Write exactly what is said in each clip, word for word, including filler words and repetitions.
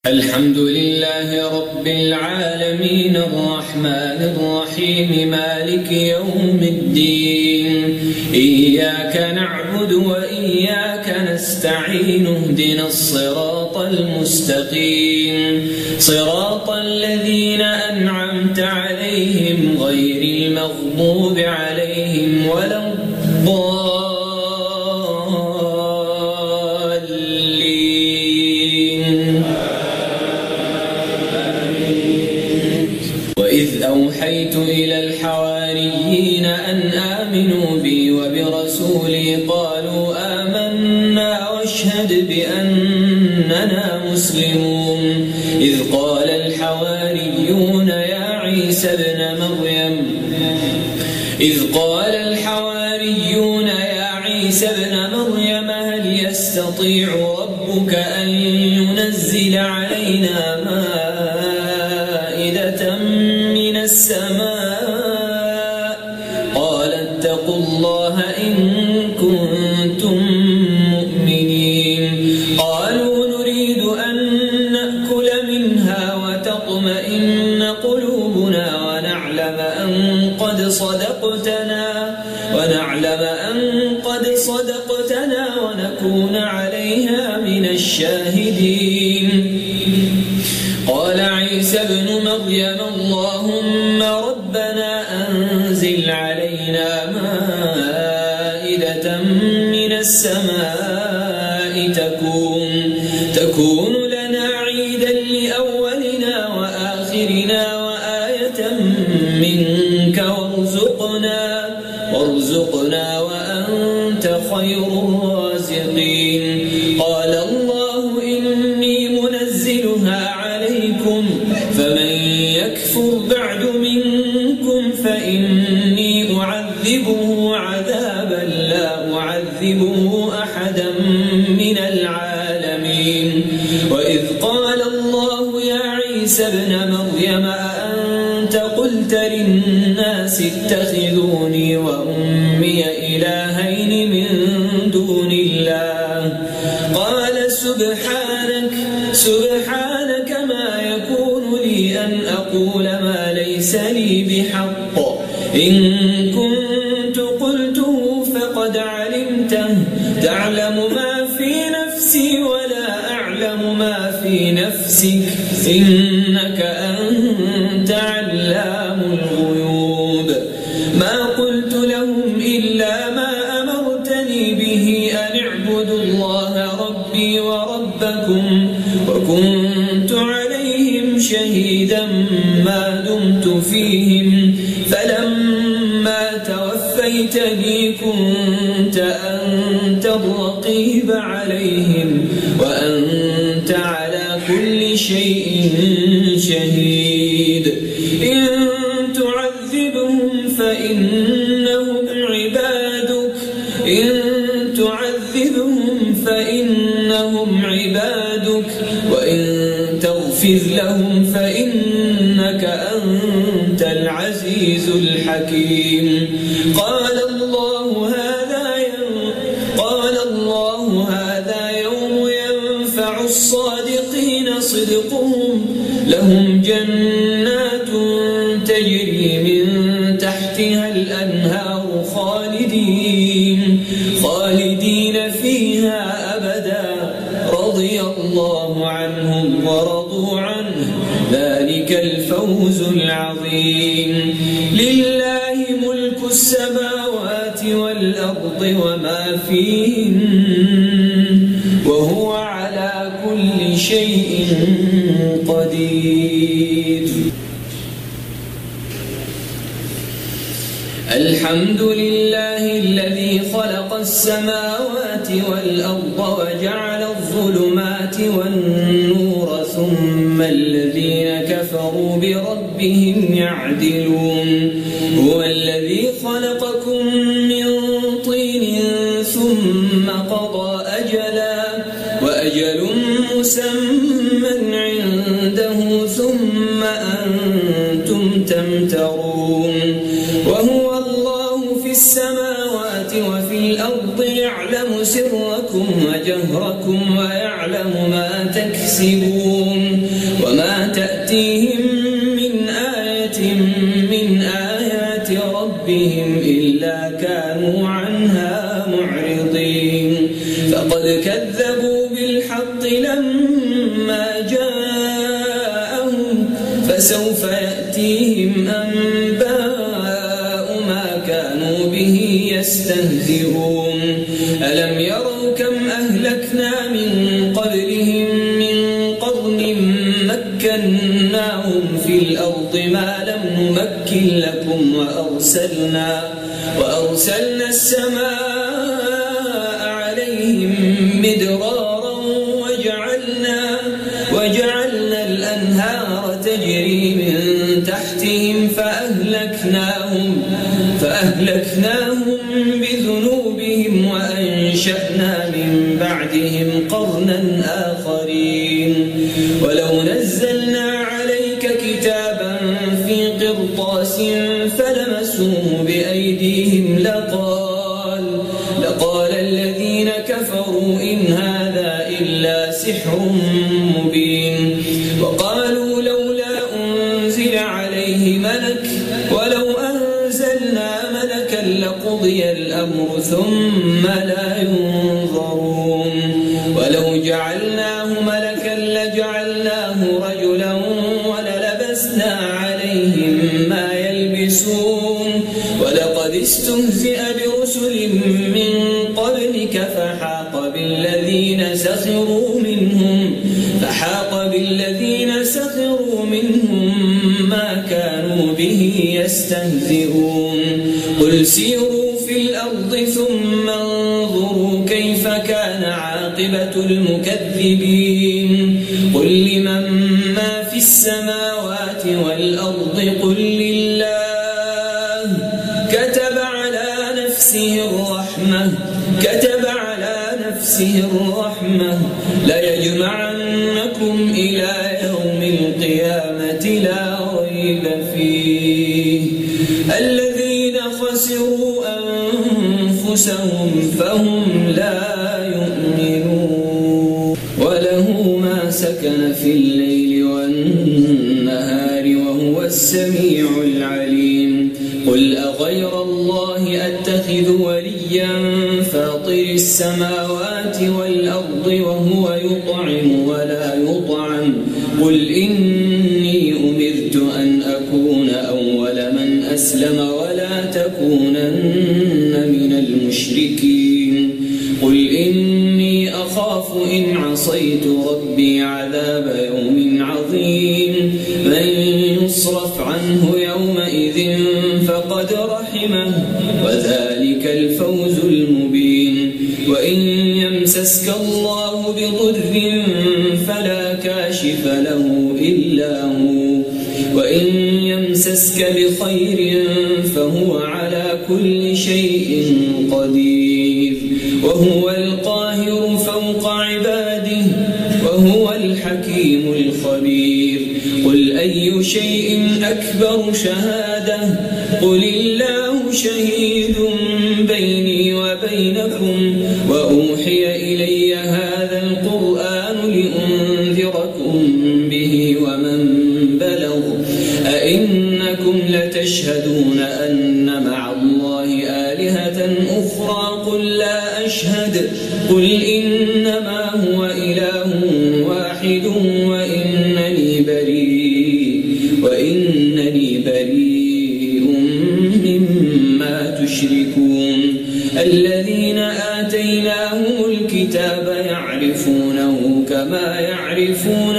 الحمد لله رب العالمين الرحمن الرحيم مالك يوم الدين إياك نعبد وإياك نستعين اهدنا الصراط المستقيم صراط الذين أنعمت عليهم غير المغضوب عليهم ولا الضالين. وإذ أوحيت إلى الحواريين أن آمنوا بي وبرسولي قالوا آمنا واشهد بأننا مسلمون. إذ قال الحواريون يا عيسى ابن مريم إذ قال الحواريون يا عيسى ابن مريم هل يستطيع ربك أن ينزل علينا مائدة من السماء قال اتقوا الله إن كنتم مؤمنين. قالوا نريد أن نأكل منها وتطمئن قلوبنا ونعلم أن قد صدقتنا ونعلم أن قد صدقتنا ونكون عليها من الشاهدين. قال عيسى ابن مريم اللهم ربنا أنزل علينا مائدة من السماء تكون تكون لنا عيدا لأولنا وآخرنا وآية منك وارزقنا وارزقنا وأنت خير الرازقين. قال الله إني منزلها عليكم فمن يكفر بعد منكم فإني أعذبه عذابا لا أعذبه أحدا من العالمين. وإذ قال الله يا عيسى ابن مريم أأنت قلت للناس اتخذوني وأمي إلهين من دون الله قال سبحانك سبحانك ما يكون لي أن أقول ما ليس لي بحق إن كنت قلته فقد علمته تعلم ما في نفسي ولا أعلم ما في نفسك إنك أنت علام الغيوب. ما قلت لهم إلا ما أمرتني به أن اعبدوا الله ربي وربكم وكنت عليهم شهيدا ما دمت فيهم فلما توفيتني كنت أنت الرقيب عليهم وأنت على كل شيء شهيد. إن تعذبهم فإنهم عبادك إن تعذبهم فإنهم عبادك وإن تغفر لهم فإنك أنت العزيز الحكيم. قال الله هذا يوم قال الله هذا يوم ينفع الصادقين صدقهم لهم جنات تجري من تحتها الأنهار خالدين خالدين فيها أبدا رضي الله عنهم ورضوا عنه ذلك الفوز العظيم. لله ملك السماوات والأرض وما فيهن وهو على كل شيء قدير. الحمد لله الذي خلق السماوات والأرض وجعل الظلمات والنور ثم الذين كفروا بربهم يعدلون. هو الذي خلقكم من طين ثم قضى أجلا وأجل مسمى عنده ثم أنتم تمترون. وهو الله في السماوات وفي الأرض يعلم سركم وجهركم ويعلم ما تكسبون تأتيهم من آية من آيات ربهم إلا كانوا عنها معرضين فقد كذبوا بالحق لما جاءهم فسوف يأتيهم أنباء ما كانوا به يستهزئون ألم يروا كم أهلكنا من قبلهم من قرن مكناهم في الأرض ما لم نمكن لكم وأرسلنا, وأرسلنا السماء عليهم مدرارا وجعلنا, وجعلنا الأنهار تجري من تحتهم فأهلكناهم, فأهلكناهم بذنوبهم وأنشأنا من بعدهم قرنا آخرين ولو نزلنا عليك كتابا في قرطاس فلمسوه بأيديهم لقال, لقال الذين كفروا إن هذا إلا سحر مبين وقالوا لولا أنزل عليه ملك ولو أنزلنا ملكا لقضي الأمر ثم لا ينظرون ولو جعلناه ملكا لجعلناه رجلا وللبسنا عليهم ما يلبسون ولقد استهزئ برسل من قبلك فحاق بالذين سخروا منهم فحاق بالذين سخروا منهم ما كانوا به يستهزئون قل سيروا في الأرض ثم انظروا كيف كان عاقبة المكذبين قل لمن ما في السماوات والأرض قل لله كتب على نفسه الرحمة كتب على نفسه الرحمة ليجمعنكم إلى يوم القيامة لا ريب فيه الذين خسروا أنفسهم فهم لا يؤمنون وله ما سكن في الليل والنهار وهو السميع العليم قل أغير الله أتخذ وليا فاطر السماوات والأرض وهو يطعم ولا يطعم قل إني أمرت أن أكون أول من أسلم ولا تكونن من المشركين قل إني أخاف إن عصيت ربي عذاب يوم عظيم من يصرف عنه يومئذ فقد رحمه وذلك الفوز المبين وإن يمسسك الله بضر فلا كاشف له إلا هو وإن يمسسك بخير فهو على كل شيء قدير وهو القاهر فوق عباده وهو الحكيم الخبير قل أي شيء أكبر شهادة قل الله شهيد بيني وبينكم وأوحي إلي هذا القرآن لأنذركم به ومن بلغ أئنكم لتشهدون أن مع الله آلهة أخرى قل لا أشهد قل إنما هو إله واحد وإنني بريء وإنني بريء مما تشركون الذين آتيناهم الكتاب يعرفونه كما يعرفون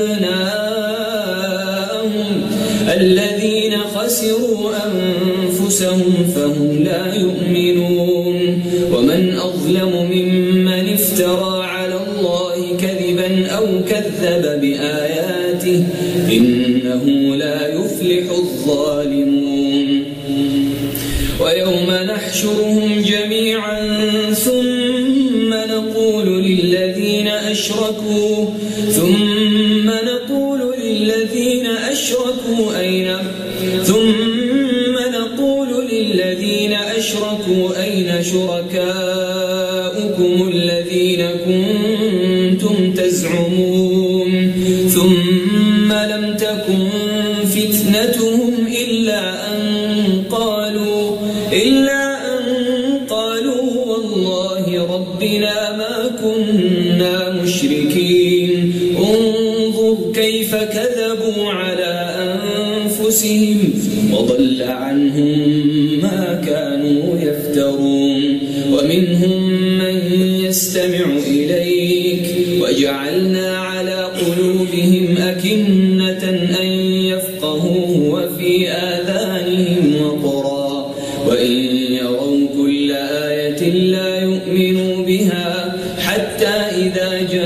أبناءهم الذين خسروا أنفسهم فهم لا يؤمنون ومن أظلم ممن افترى على الله كذبا أو كذب بآياته إنه لا يفلح الظالمون ويوم نحشرهم جميعا ثم نقول للذين أشركوا ثم نقول للذين أشركوا أين ثم نقول للذين أشركوا أين شركاؤكم الذين كنتم تزعمون ثم لم تكن فتنتهم إلا أن قالوا إلا أن قالوا والله ربنا ما كنا مشركين انظر كيف كذبوا على أنفسهم وضل عنهم ما كانوا يفترون ومنهم من يستمع إليك وجعلنا على قلوبهم أكنة أن يفقهوه وفي آذانهم وقرا وإن يروا كل آية لا يؤمنوا بها حتى إذا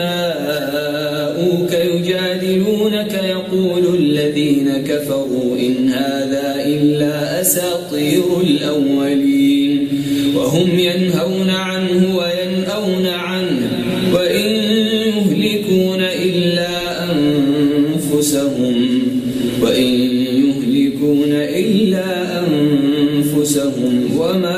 جاءوك يجادلونك يقول الذين كفروا إن هذا إلا أساطير الأولين وهم ينهون عنه وينأون عنه وإن يهلكون إلا أنفسهم وإن يهلكون إلا أنفسهم وما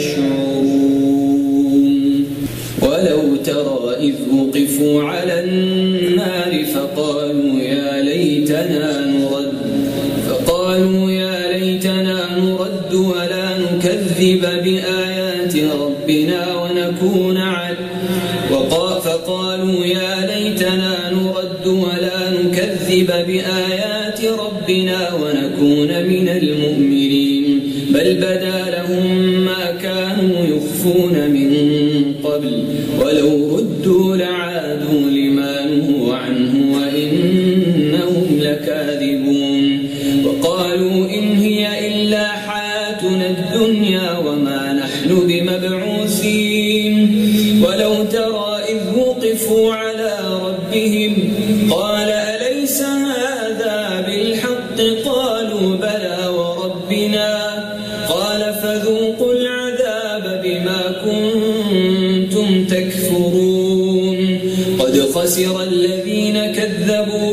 يشعرون ولو ترى إذ وقفوا على النار فقالوا يا ليتنا نرد فقالوا يا ليتنا نرد ولا نكذب بآيات ربنا ونكون عد فقالوا يا ليتنا نرد ولا نكذب بآيات ربنا ونكون من المؤمنين بل بدا لهم ما كانوا يخفون من قبل ولو ردوا لعادوا لما نهوا عنه وإنهم لكاذبون وقالوا إن هي إلا حياتنا الدنيا وما نحن بمبعوثين ولو ترى إذ وقفوا على ربهم قال أليس هذا بالحق قالوا بلى وربنا قال فذوقوا العذاب بما كنتم تكفرون قد خسر الذين كذبوا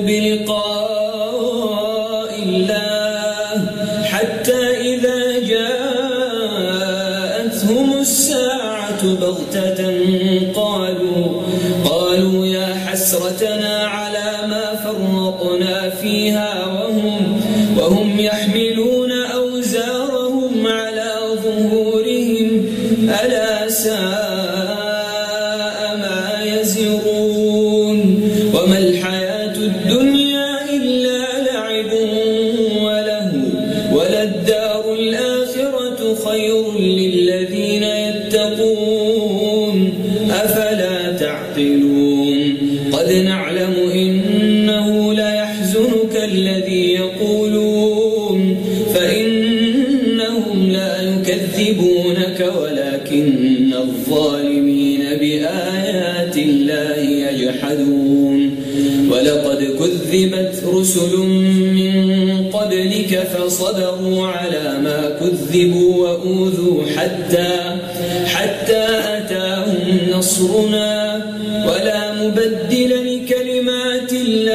بلقاء الله حتى إذا جاءتهم الساعة بغتة قالوا قالوا يا حسرتنا على ما فرطنا فيها وهم وهم يحملون أوزارهم على ظهورهم ألا ساء ما يزرون وما الحياة الدنيا إلا لعب وله وللدار الآخرة خير للذين يتقون أفلا تعقلون قد نعلم إنه ليحزنك الذي يقولون فإنهم لا يكذبونك ولكن الظالمين بآيات الله يجحدون ولقد كذبت رسل من قبلك فصبروا على ما كذبوا وأوذوا حتى حتى أتاهم نصرنا ولا مبدل لكلمات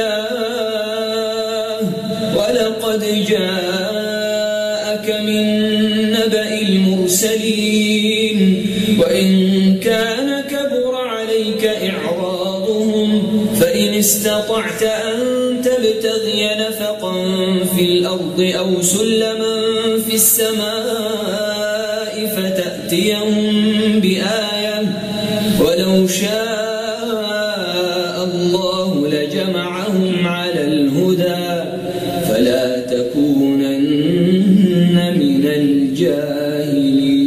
الله ولقد جاءك من نبأ المرسلين وإن كان كبر عليك إعراضهم فإن استطعت أن تبتغي نفقا في الأرض أو سلما في السماء فتأتيهم بآية ولو شاء الله لجمعهم على الهدى فلا تكونن من الجاهلين.